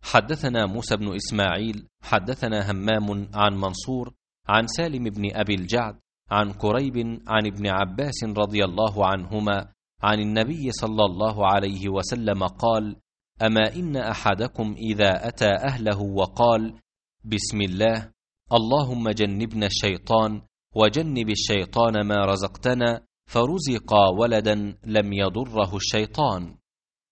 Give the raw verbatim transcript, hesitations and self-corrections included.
حدثنا موسى بن إسماعيل حدثنا همام عن منصور عن سالم بن أبي الجعد عن كريب عن ابن عباس رضي الله عنهما عن النبي صلى الله عليه وسلم قال: أما إن أحدكم إذا أتى أهله وقال: بسم الله، اللهم جنبنا الشيطان وجنب الشيطان ما رزقتنا، فرزقا ولدا لم يضره الشيطان.